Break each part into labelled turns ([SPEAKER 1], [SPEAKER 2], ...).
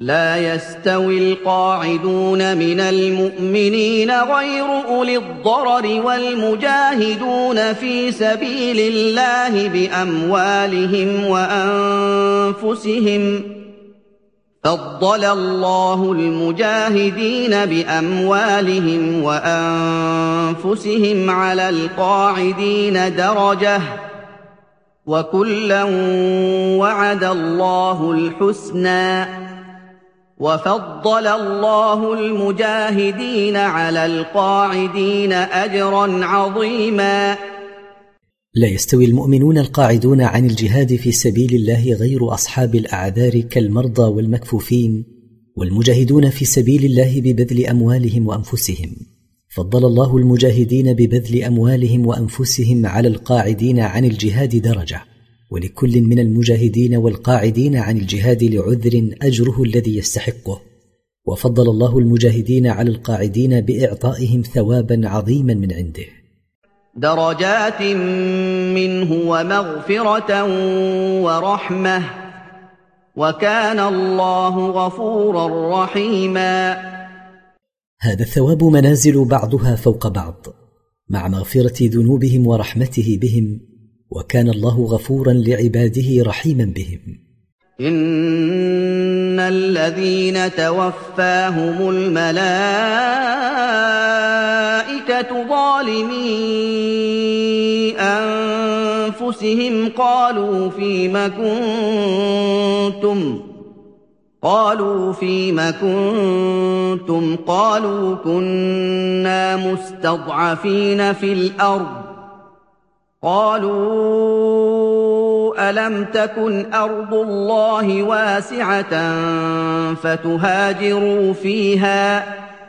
[SPEAKER 1] لا يستوي القاعدون من المؤمنين غير أولي الضرر والمجاهدون في سبيل الله بأموالهم وأنفسهم فضل الله المجاهدين بأموالهم وأنفسهم على القاعدين درجة وكلا وعد الله الحسنى وفضل الله المجاهدين على القاعدين أجرا عظيما.
[SPEAKER 2] لا يستوي المؤمنون القاعدون عن الجهاد في سبيل الله غير أصحاب الأعذار كالمرضى والمكفوفين والمجاهدون في سبيل الله ببذل أموالهم وأنفسهم. فضل الله المجاهدين ببذل أموالهم وأنفسهم على القاعدين عن الجهاد درجة، ولكل من المجاهدين والقاعدين عن الجهاد لعذر أجره الذي يستحقه. وفضل الله المجاهدين على القاعدين بإعطائهم ثوابا عظيما من عنده،
[SPEAKER 1] درجات منه ومغفرة ورحمة وكان الله غفورا رحيما.
[SPEAKER 2] هذا الثواب منازل بعضها فوق بعض مع مغفرة ذنوبهم ورحمته بهم، وكان الله غفورا لعباده رحيما بهم.
[SPEAKER 1] إن الذين توفاهم الملائكة ظالمي أنفسهم قالوا فيم كنتم قالوا كنا مستضعفين في الأرض قالوا ألم تكن أرض الله واسعة فتهاجروا فيها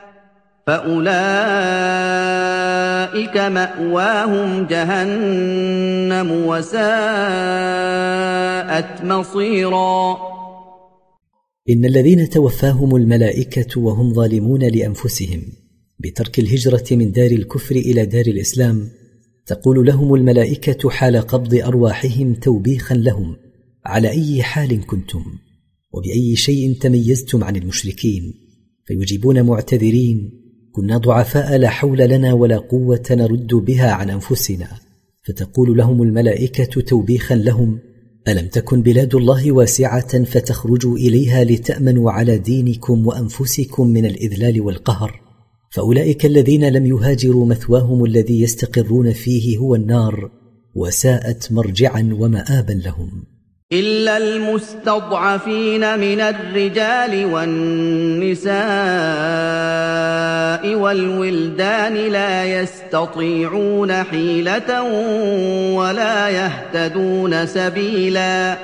[SPEAKER 1] فأولئك مأواهم جهنم وساءت مصيرا.
[SPEAKER 2] إن الذين توفاهم الملائكة وهم ظالمون لأنفسهم بترك الهجرة من دار الكفر إلى دار الإسلام، تقول لهم الملائكة حال قبض أرواحهم توبيخا لهم على أي حال كنتم وبأي شيء تميزتم عن المشركين، فيجيبون معتذرين كنا ضعفاء لا حول لنا ولا قوة نرد بها عن أنفسنا. فتقول لهم الملائكة توبيخا لهم ألم تكن بلاد الله واسعة فتخرجوا إليها لتأمنوا على دينكم وأنفسكم من الإذلال والقهر؟ فأولئك الذين لم يهاجروا مثواهم الذي يستقرون فيه هو النار، وساءت مرجعا ومآبا لهم.
[SPEAKER 1] إلا المستضعفين من الرجال والنساء والولدان لا يستطيعون حيلة ولا يهتدون سبيلا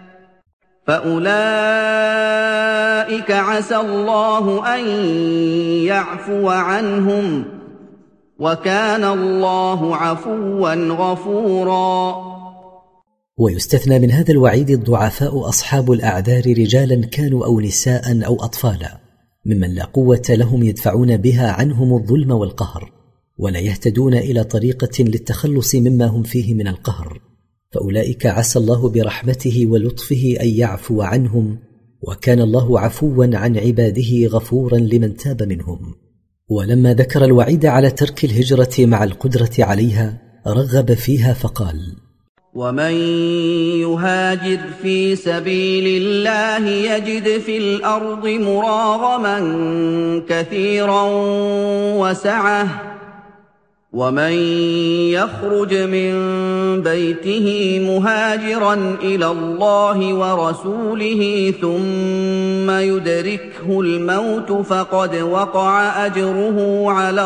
[SPEAKER 1] فأولئك عسى الله أن يعفو عنهم وكان الله عفوا غفورا.
[SPEAKER 2] ويستثنى من هذا الوعيد الضعفاء أصحاب الأعذار رجالا كانوا أو نساء أو أطفالا ممن لا قوة لهم يدفعون بها عنهم الظلم والقهر ولا يهتدون إلى طريقة للتخلص مما هم فيه من القهر، فأولئك عسى الله برحمته ولطفه أن يعفو عنهم وكان الله عفوا عن عباده غفورا لمن تاب منهم. ولما ذكر الوعيد على ترك الهجرة مع القدرة عليها رغب فيها فقال
[SPEAKER 1] ومن يهاجر في سبيل الله يجد في الأرض مراغما كثيرا وسعة ومن يخرج من بيته مهاجرا إلى الله ورسوله ثم يدركه الموت فقد وقع أجره على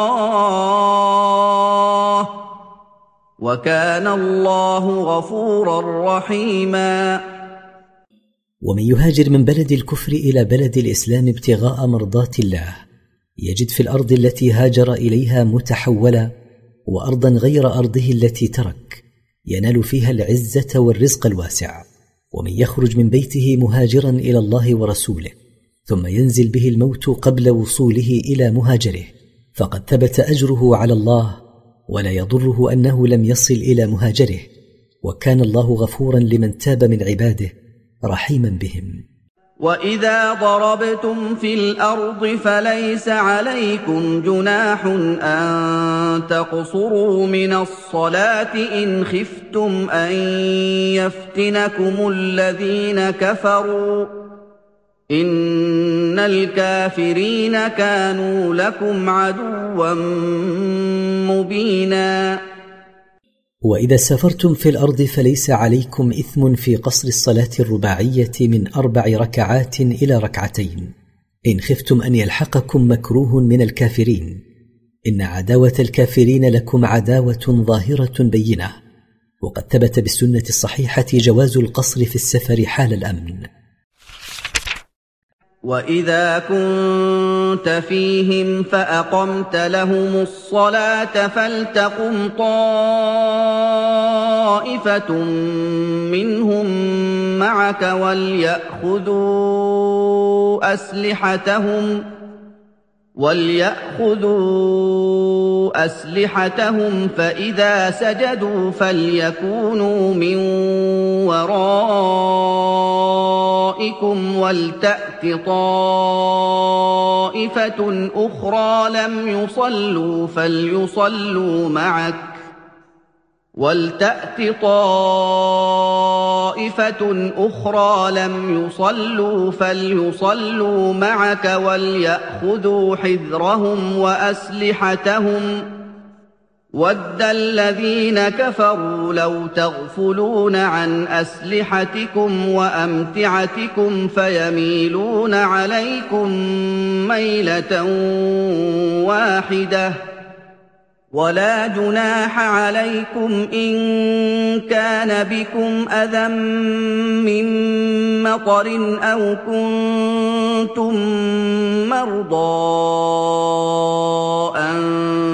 [SPEAKER 1] الله وكان الله غفورا رحيما.
[SPEAKER 2] ومن يهاجر من بلد الكفر إلى بلد الإسلام ابتغاء مرضات الله يجد في الأرض التي هاجر إليها متحولة وأرضا غير أرضه التي ترك ينال فيها العزة والرزق الواسع. ومن يخرج من بيته مهاجرا إلى الله ورسوله ثم ينزل به الموت قبل وصوله إلى مهاجره فقد ثبت أجره على الله ولا يضره أنه لم يصل إلى مهاجره، وكان الله غفورا لمن تاب من عباده رحيما بهم.
[SPEAKER 1] وَإِذَا ضَرَبْتُمْ فِي الْأَرْضِ فَلَيْسَ عَلَيْكُمْ جُنَاحٌ أَن تَقْصُرُوا مِنَ الصَّلَاةِ إِنْ خِفْتُمْ أَن يَفْتِنَكُمُ الَّذِينَ كَفَرُوا ۚ إِنَّ الْكَافِرِينَ كَانُوا لَكُمْ عَدُوًّا مُّبِينًا.
[SPEAKER 2] وإذا سافرتم في الأرض فليس عليكم إثم في قصر الصلاة الرباعية من 4 ركعات إلى 2 ركعتين إن خفتم أن يلحقكم مكروه من الكافرين، إن عداوة الكافرين لكم عداوة ظاهرة بينة. وقد ثبت بالسنة الصحيحة جواز القصر في السفر حال الأمن.
[SPEAKER 1] وَإِذَا كُنتَ فِيهِمْ فَأَقَمْتَ لَهُمُ الصَّلَاةَ فَلْتَقُمْ طَائِفَةٌ مِّنْهُم مَّعَكَ وليأخذوا أسلحتهم فإذا سجدوا فليكونوا من ورائكم ولتأت طائفة أخرى لم يصلوا فليصلوا معك وليأخذوا حذرهم وأسلحتهم. وَدَّ الَّذِينَ كَفَرُوا لَوْ تَغْفُلُونَ عَنْ أَسْلِحَتِكُمْ وَأَمْتِعَتِكُمْ فَيَمِيلُونَ عَلَيْكُمْ مَيْلَةً وَاحِدَةً. وَلَا جُنَاحَ عَلَيْكُمْ إِن كَانَ بِكُمْ أَذًى مِّن مَّطَرٍ أَوْ كُنتُم مَّرْضَىٰ أَن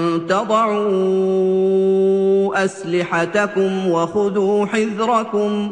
[SPEAKER 1] تَضَعُوا أَسْلِحَتَكُمْ وَخُذُوا حِذْرَكُمْ ۗ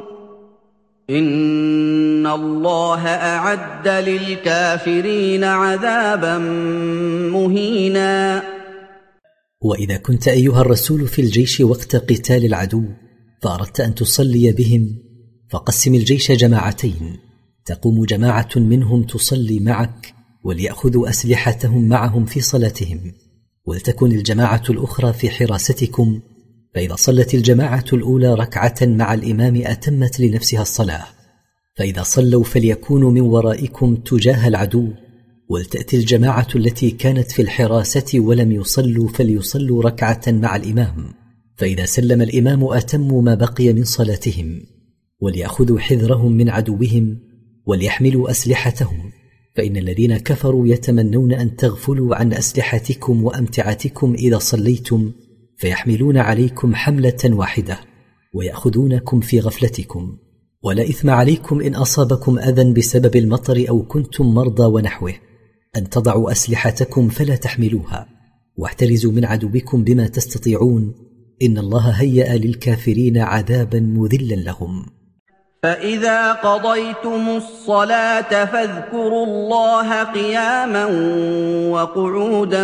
[SPEAKER 1] إِنَّ اللَّهَ أَعَدَّ لِلْكَافِرِينَ عَذَابًا مُّهِينًا.
[SPEAKER 2] وإذا كنت أيها الرسول في الجيش وقت قتال العدو فأردت أن تصلي بهم فقسم الجيش جماعتين، تقوم جماعة منهم تصلي معك وليأخذوا أسلحتهم معهم في صلاتهم، ولتكن الجماعة الأخرى في حراستكم، فإذا صلت الجماعة الأولى ركعة مع الإمام أتمت لنفسها الصلاة، فإذا صلوا فليكونوا من ورائكم تجاه العدو، ولتأتي الجماعة التي كانت في الحراسة ولم يصلوا فليصلوا ركعة مع الإمام، فإذا سلم الإمام أتموا ما بقي من صلاتهم، وليأخذوا حذرهم من عدوهم وليحملوا أسلحتهم، فإن الذين كفروا يتمنون أن تغفلوا عن أسلحتكم وأمتعتكم إذا صليتم، فيحملون عليكم حملة واحدة ويأخذونكم في غفلتكم. ولا إثم عليكم إن أصابكم أذى بسبب المطر أو كنتم مرضى ونحوه أن تضعوا أسلحتكم فلا تحملوها، واحترزوا من عدوكم بما تستطيعون، إن الله هيأ للكافرين عذابا مذلا لهم.
[SPEAKER 1] فإذا قضيتم الصلاة فاذكروا الله قياما وقعودا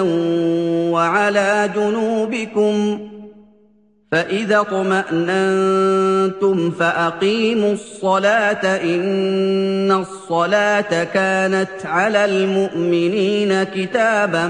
[SPEAKER 1] وعلى جنوبكم، فإذا اطمأننتم فأقيموا الصلاة إن الصلاة كانت على المؤمنين كتابا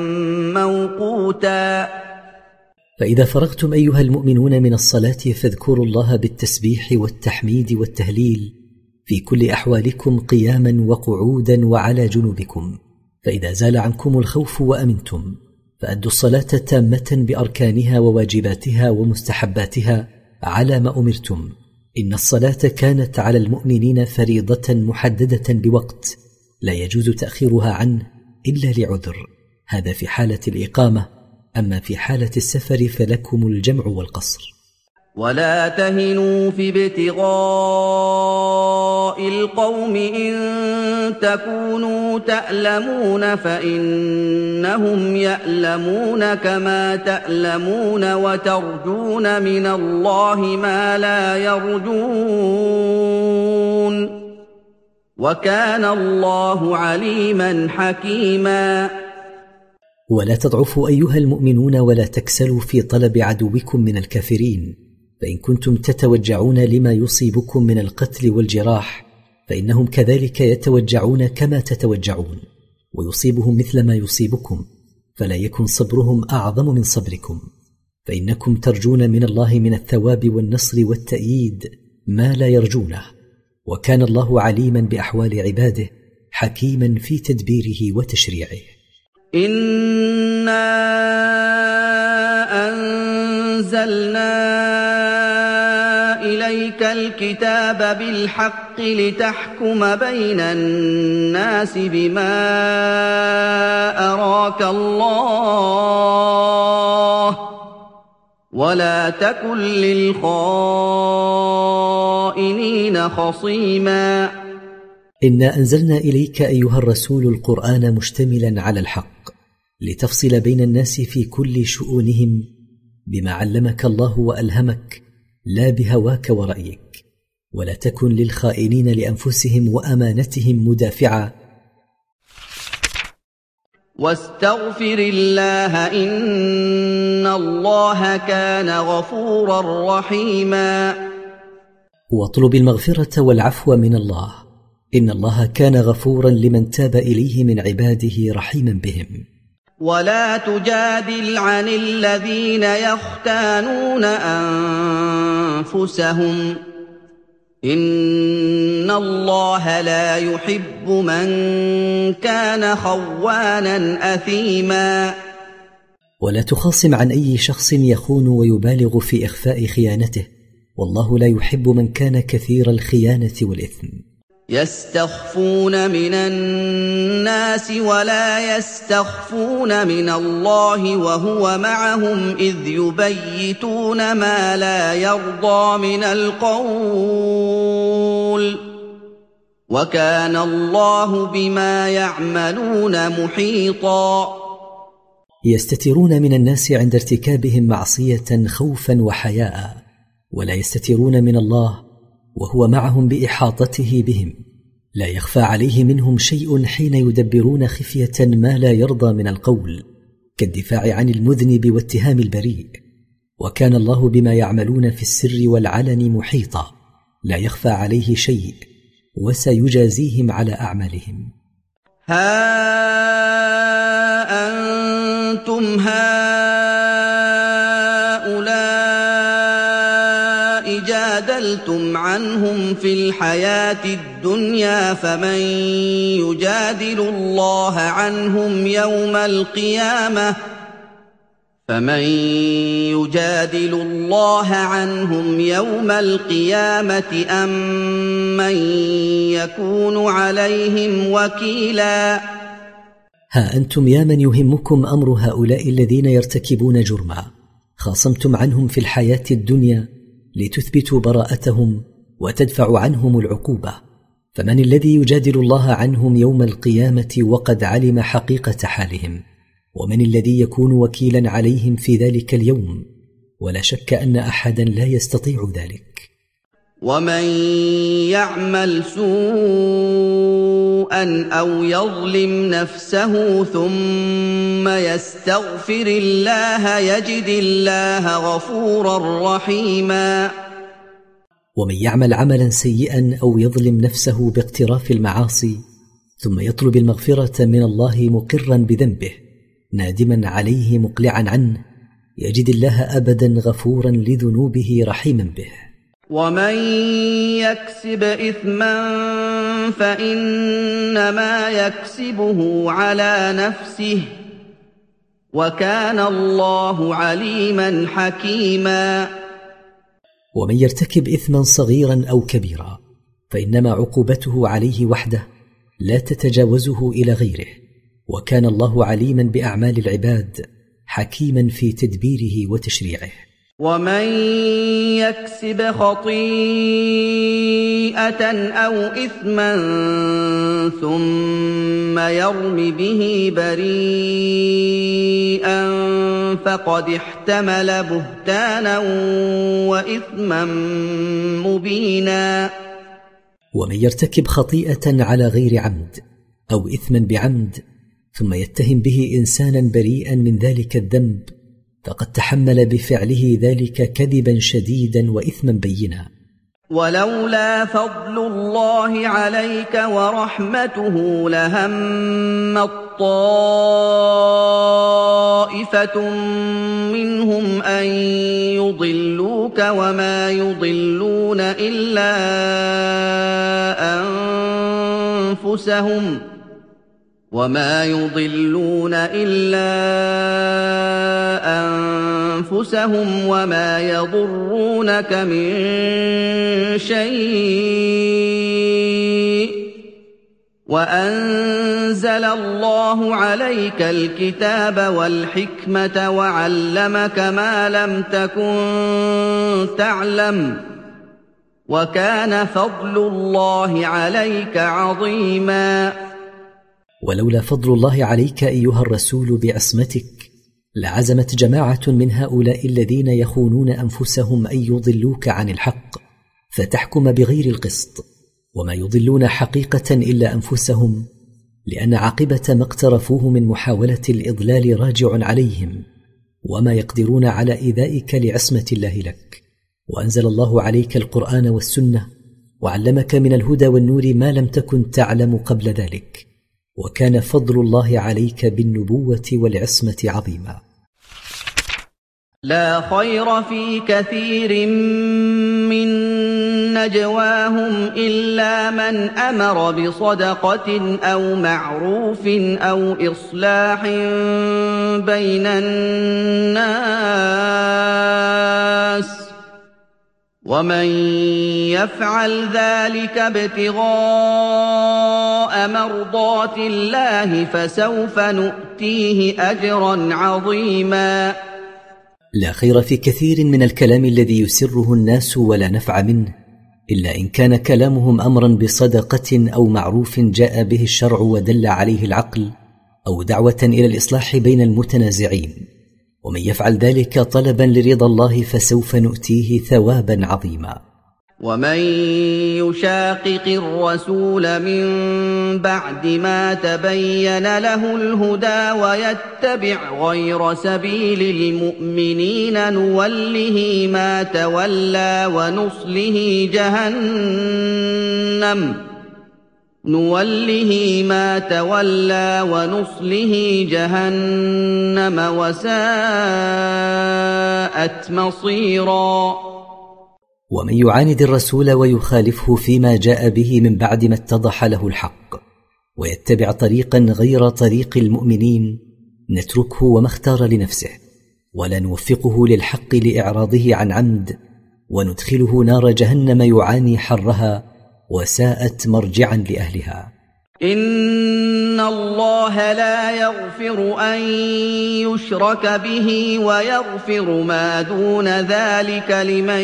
[SPEAKER 1] موقوتا.
[SPEAKER 2] فإذا فرغتم أيها المؤمنون من الصلاة فاذكروا الله بالتسبيح والتحميد والتهليل في كل أحوالكم قياما وقعودا وعلى جنوبكم، فإذا زال عنكم الخوف وأمنتم فأدوا الصلاة تامة بأركانها وواجباتها ومستحباتها على ما أمرتم، إن الصلاة كانت على المؤمنين فريضة محددة بوقت لا يجوز تأخيرها عنه إلا لعذر، هذا في حالة الإقامة، أما في حالة السفر فلكم الجمع والقصر.
[SPEAKER 1] ولا تهنوا في ابتغاء القوم إن تكونوا تألمون فإنهم يألمون كما تألمون وترجون من الله ما لا يرجون، وكان الله عليما حكيما.
[SPEAKER 2] ولا تضعفوا أيها المؤمنون ولا تكسلوا في طلب عدوكم من الكافرين، فإن كنتم تتوجعون لما يصيبكم من القتل والجراح فإنهم كذلك يتوجعون كما تتوجعون، ويصيبهم مثل ما يصيبكم، فلا يكن صبرهم أعظم من صبركم، فإنكم ترجون من الله من الثواب والنصر والتأييد ما لا يرجونه، وكان الله عليما بأحوال عباده حكيما في تدبيره وتشريعه.
[SPEAKER 1] إنا أنزلنا إليك الكتاب بالحق لتحكم بين الناس بما أراك الله ولا تكن للخائنين خصيما.
[SPEAKER 2] إنا أنزلنا إليك أيها الرسول القرآن مشتملا على الحق لتفصل بين الناس في كل شؤونهم بما علمك الله وألهمك، لا بهواك ورأيك، ولا تكن للخائنين لأنفسهم وأمانتهم مدافعا.
[SPEAKER 1] واستغفر الله إن الله كان غفورا رحيما.
[SPEAKER 2] واطلب المغفرة والعفو من الله، إن الله كان غفورا لمن تاب إليه من عباده رحيما بهم.
[SPEAKER 1] ولا تجادل عن الذين يختانون أنفسهم إن الله لا يحب من كان خوانا أثيما.
[SPEAKER 2] ولا تخاصم عن أي شخص يخون ويبالغ في إخفاء خيانته، والله لا يحب من كان كثير الخيانة والإثم.
[SPEAKER 1] يستخفون من الناس ولا يستخفون من الله وهو معهم إذ يبيتون ما لا يرضى من القول وكان الله بما يعملون محيطا.
[SPEAKER 2] يستترون من الناس عند ارتكابهم معصية خوفا وحياء، ولا يستترون من الله وهو معهم بإحاطته بهم، لا يخفى عليه منهم شيء حين يدبرون خفية ما لا يرضى من القول كالدفاع عن المذنب واتهام البريء، وكان الله بما يعملون في السر والعلن محيطا، لا يخفى عليه شيء، وسيجازيهم على أعمالهم.
[SPEAKER 1] ها أنتم هؤلاء جادلتم عنهم في الحياة الدنيا فمن يجادل الله عنهم يوم القيامة أم من يكون عليهم وكيلا.
[SPEAKER 2] ها أنتم يا من يهمكم أمر هؤلاء الذين يرتكبون جرما، خاصمتم عنهم في الحياة الدنيا لتثبتوا براءتهم وتدفعوا عنهم العقوبة، فمن الذي يجادل الله عنهم يوم القيامة وقد علم حقيقة حالهم؟ ومن الذي يكون وكيلا عليهم في ذلك اليوم؟ ولا شك أن أحدا لا يستطيع ذلك.
[SPEAKER 1] ومن يعمل سوءا أو يظلم نفسه ثم يستغفر الله يجد الله غفورا رحيما.
[SPEAKER 2] ومن يعمل عملا سيئا أو يظلم نفسه باقتراف المعاصي ثم يطلب المغفرة من الله مقرا بذنبه نادما عليه مقلعا عنه يجد الله أبدا غفورا لذنوبه رحيما به.
[SPEAKER 1] ومن يكسب إثما فإنما يكسبه على نفسه وكان الله عليما حكيما.
[SPEAKER 2] ومن يرتكب إثما صغيرا أو كبيرا فإنما عقوبته عليه وحده لا تتجاوزه إلى غيره، وكان الله عليما بأعمال العباد حكيما في تدبيره وتشريعه.
[SPEAKER 1] ومن يكسب خطيئة أو إثما ثم يرم به بريئا فقد احتمل بهتانا وإثما مبينا.
[SPEAKER 2] ومن يرتكب خطيئة على غير عمد أو إثما بعمد ثم يتهم به إنسانا بريئا من ذلك الذنب فقد تحمل بفعله ذلك كذبا شديدا وإثما بينا.
[SPEAKER 1] ولولا فضل الله عليك ورحمته لهمت طائفة منهم أن يضلوك وما يضلون إلا أنفسهم وما يضرونك من شيء وأنزل الله عليك الكتاب والحكمة وعلمك ما لم تكن تعلم وكان فضل الله عليك عظيما.
[SPEAKER 2] ولولا فضل الله عليك أيها الرسول بعصمتك لعزمت جماعة من هؤلاء الذين يخونون أنفسهم أن يضلوك عن الحق فتحكم بغير القسط، وما يضلون حقيقة إلا أنفسهم، لأن عاقبة ما اقترفوه من محاولة الإضلال راجع عليهم، وما يقدرون على إيذائك لعصمة الله لك. وأنزل الله عليك القرآن والسنة وعلمك من الهدى والنور ما لم تكن تعلم قبل ذلك، وكان فضل الله عليك بالنبوة والعصمة عظيما.
[SPEAKER 1] لا خير في كثير من نجواهم إلا من أمر بصدقة أو معروف أو إصلاح بين الناس، ومن يفعل ذلك ابتغاء مرضات الله فسوف نؤتيه أجرا عظيما.
[SPEAKER 2] لا خير في كثير من الكلام الذي يسره الناس ولا نفع منه إلا إن كان كلامهم أمرا بصدقة أو معروف جاء به الشرع ودل عليه العقل، أو دعوة إلى الإصلاح بين المتنازعين، ومن يفعل ذلك طلبا لرضا الله فسوف نؤتيه ثوابا عظيما.
[SPEAKER 1] ومن يشاقق الرسول من بعد ما تبين له الهدى ويتبع غير سبيل المؤمنين نوله ما تولى ونصله جهنم وساءت مصيرا.
[SPEAKER 2] ومن يعاند الرسول ويخالفه فيما جاء به من بعد ما اتضح له الحق ويتبع طريقا غير طريق المؤمنين نتركه وما اختار لنفسه، ولا نوفقه للحق لإعراضه عن عمد، وندخله نار جهنم يعاني حرها وساءت مرجعا لأهلها.
[SPEAKER 1] إن الله لا يغفر أن يشرك به ويغفر ما دون ذلك لمن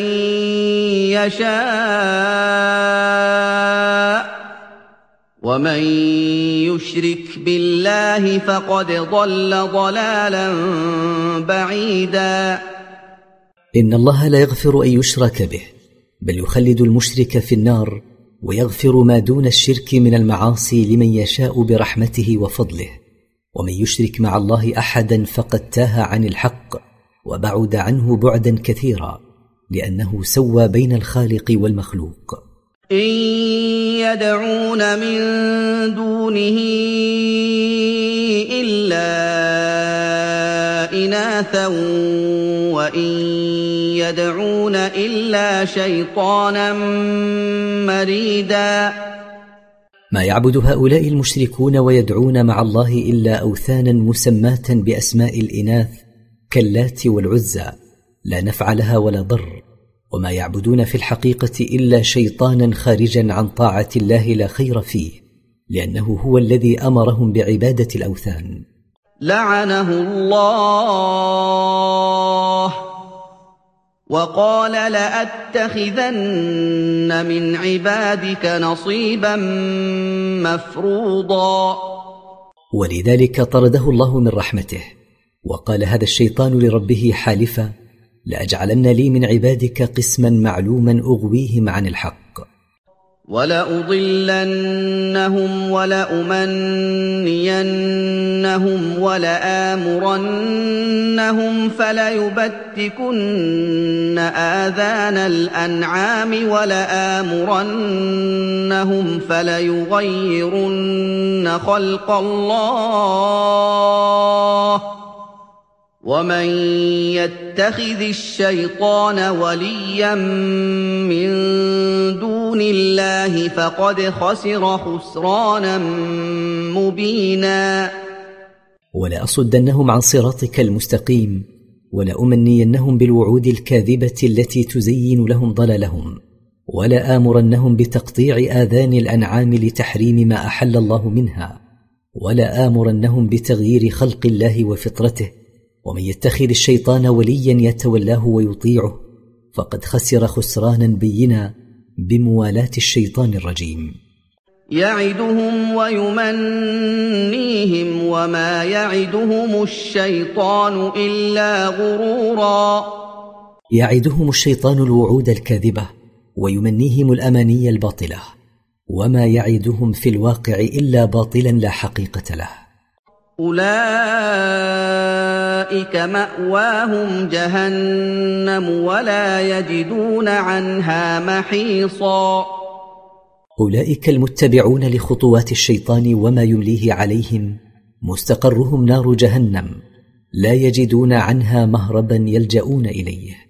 [SPEAKER 1] يشاء، ومن يشرك بالله فقد ضل ضلالا بعيدا.
[SPEAKER 2] إن الله لا يغفر أن يشرك به، بل يخلد المشرك في النار، ويغفر ما دون الشرك من المعاصي لمن يشاء برحمته وفضله. ومن يشرك مع الله أحدا فقد تاه عن الحق وبعد عنه بعدا كثيرا، لأنه سوى بين الخالق والمخلوق.
[SPEAKER 1] إن يدعون من دونه إلا إناثا وإن يدعون إلا شيطانا مريدا.
[SPEAKER 2] ما يعبد هؤلاء المشركون ويدعون مع الله إلا أوثانا مسماة بأسماء الإناث كاللات والعزى لا نفع لها ولا ضر، وما يعبدون في الحقيقة إلا شيطانا خارجا عن طاعة الله لا خير فيه، لأنه هو الذي أمرهم بعبادة الأوثان.
[SPEAKER 1] لعنه الله وقال لأتخذن من عبادك نصيبا مفروضا.
[SPEAKER 2] ولذلك طرده الله من رحمته، وقال هذا الشيطان لربه حالفا: لأجعلن لي من عبادك قسما معلوما أغويهم عن الحق.
[SPEAKER 1] وَلَأُضِلَّنَّهُمْ وَلَأُمَنِّيَنَّهُمْ وَلَآمُرَنَّهُمْ فَلَيُبَتِّكُنَّ آذَانَ الْأَنْعَامِ وَلَآمُرَنَّهُمْ فَلَيُغَيِّرُنَّ خَلْقَ اللَّهِ ۚ وَمَن يَتَّخِذِ الشَّيْطَانَ وَلِيًّا مِّن دُونِ اللَّهِ فَقَدْ خَسِرَ خُسْرَانًا مُّبِينًا.
[SPEAKER 2] ولأصدنهم عن صراطك المستقيم ولأمنينهم بالوعود الكاذبة التي تزين لهم ضلالهم، ولآمرنهم بتقطيع آذان الأنعام لتحريم ما أحل الله منها، ولآمرنهم بتغيير خلق الله وفطرته. ومن يتخذ الشيطان وليا يتولاه ويطيعه فقد خسر خسرانا بينا بموالاة الشيطان الرجيم.
[SPEAKER 1] يعدهم ويمنيهم وما يعدهم الشيطان إلا غرورا.
[SPEAKER 2] يعدهم الشيطان الوعود الكاذبة ويمنيهم الأماني الباطلة، وما يعدهم في الواقع إلا باطلا لا حقيقة له.
[SPEAKER 1] أولئك مأواهم جهنم ولا يجدون عنها محيصا.
[SPEAKER 2] أولئك المتبعون لخطوات الشيطان وما يمليه عليهم مستقرهم نار جهنم، لا يجدون عنها مهربا يلجؤون إليه.